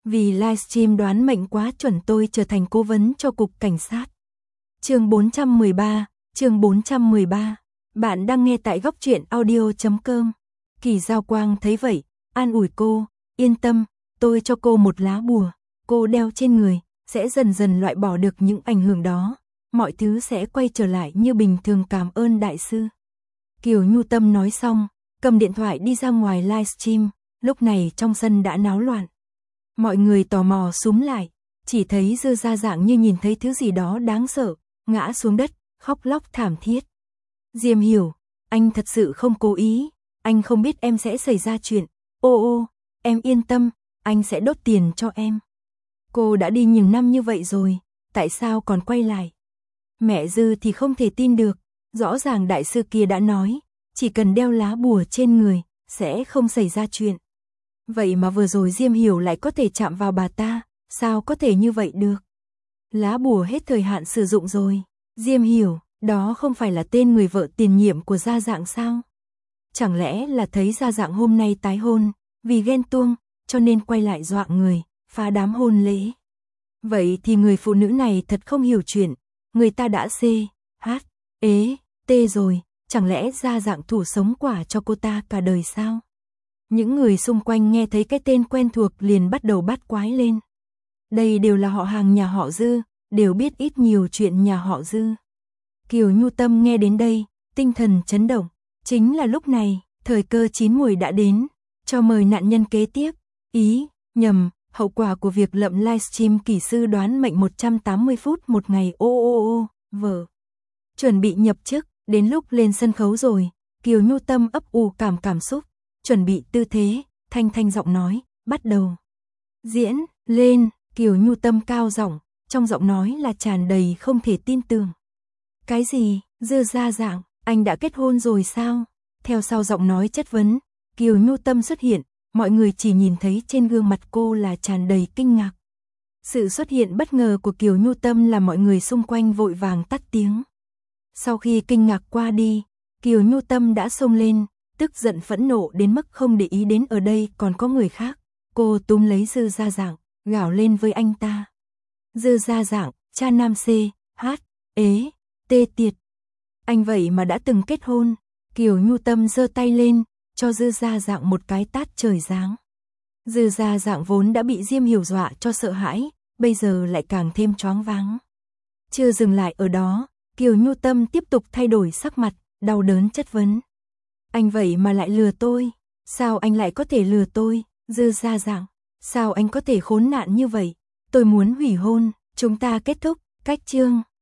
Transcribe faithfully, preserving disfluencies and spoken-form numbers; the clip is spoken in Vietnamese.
Vì livestream đoán mệnh quá chuẩn tôi trở thành cố vấn cho cục cảnh sát. Chương bốn trăm mười ba, chương bốn trăm mười ba. Bạn đang nghe tại góc truyện audio chấm com. Kỳ Giao Quang thấy vậy, an ủi cô, yên tâm, tôi cho cô một lá bùa, cô đeo trên người, sẽ dần dần loại bỏ được những ảnh hưởng đó, mọi thứ sẽ quay trở lại như bình thường, cảm ơn đại sư. Kiều Nhu Tâm nói xong, cầm điện thoại đi ra ngoài livestream, lúc này trong sân đã náo loạn. Mọi người tò mò xúm lại, chỉ thấy Dư Gia Dạng như nhìn thấy thứ gì đó đáng sợ, ngã xuống đất, khóc lóc thảm thiết. Diêm Hiểu, anh thật sự không cố ý, anh không biết em sẽ xảy ra chuyện, ô ô, em yên tâm, anh sẽ đốt tiền cho em. Cô đã đi nhiều năm như vậy rồi, tại sao còn quay lại? Mẹ Dư thì không thể tin được, rõ ràng đại sư kia đã nói, chỉ cần đeo lá bùa trên người, sẽ không xảy ra chuyện. Vậy mà vừa rồi Diêm Hiểu lại có thể chạm vào bà ta, sao có thể như vậy được? Lá bùa hết thời hạn sử dụng rồi. Diêm Hiểu, đó không phải là tên người vợ tiền nhiệm của Gia Dạng sao? Chẳng lẽ là thấy Gia Dạng hôm nay tái hôn, vì ghen tuông, cho nên quay lại dọa người, phá đám hôn lễ? Vậy thì người phụ nữ này thật không hiểu chuyện, người ta đã C, H, ế, T rồi, chẳng lẽ Gia Dạng thủ sống quả cho cô ta cả đời sao? Những người xung quanh nghe thấy cái tên quen thuộc liền bắt đầu bắt quái lên. Đây đều là họ hàng nhà họ Dư, đều biết ít nhiều chuyện nhà họ Dư. Kiều Nhu Tâm nghe đến đây, tinh thần chấn động. Chính là lúc này, thời cơ chín muồi đã đến, cho mời nạn nhân kế tiếp. Ý, nhầm, hậu quả của việc lậm livestream kỹ sư đoán mệnh một trăm tám mươi phút một ngày, ô ô ô, vợ. Chuẩn bị nhập chức, đến lúc lên sân khấu rồi, Kiều Nhu Tâm ấp ủ cảm cảm xúc. Chuẩn bị tư thế, thanh thanh giọng nói, bắt đầu. Diễn, lên, Kiều Nhu Tâm cao giọng, trong giọng nói là tràn đầy không thể tin tưởng. Cái gì, Dư Gia Dạng, anh đã kết hôn rồi sao? Theo sau giọng nói chất vấn, Kiều Nhu Tâm xuất hiện, mọi người chỉ nhìn thấy trên gương mặt cô là tràn đầy kinh ngạc. Sự xuất hiện bất ngờ của Kiều Nhu Tâm làm mọi người xung quanh vội vàng tắt tiếng. Sau khi kinh ngạc qua đi, Kiều Nhu Tâm đã xông lên, tức giận phẫn nộ đến mức không để ý đến ở đây còn có người khác. Cô túm lấy Dư Gia Dạng, gào lên với anh ta. Dư Gia Dạng, cha nam C, H, ế, T tiệt. Anh vậy mà đã từng kết hôn. Kiều Nhu Tâm giơ tay lên, cho Dư Gia Dạng một cái tát trời giáng. Dư Gia Dạng vốn đã bị Diêm Hiểu dọa cho sợ hãi, bây giờ lại càng thêm choáng váng. Chưa dừng lại ở đó, Kiều Nhu Tâm tiếp tục thay đổi sắc mặt, đau đớn chất vấn. Anh vậy mà lại lừa tôi, sao anh lại có thể lừa tôi, Dư Gia Dạng, sao anh có thể khốn nạn như vậy, tôi muốn hủy hôn, chúng ta kết thúc, cách chương.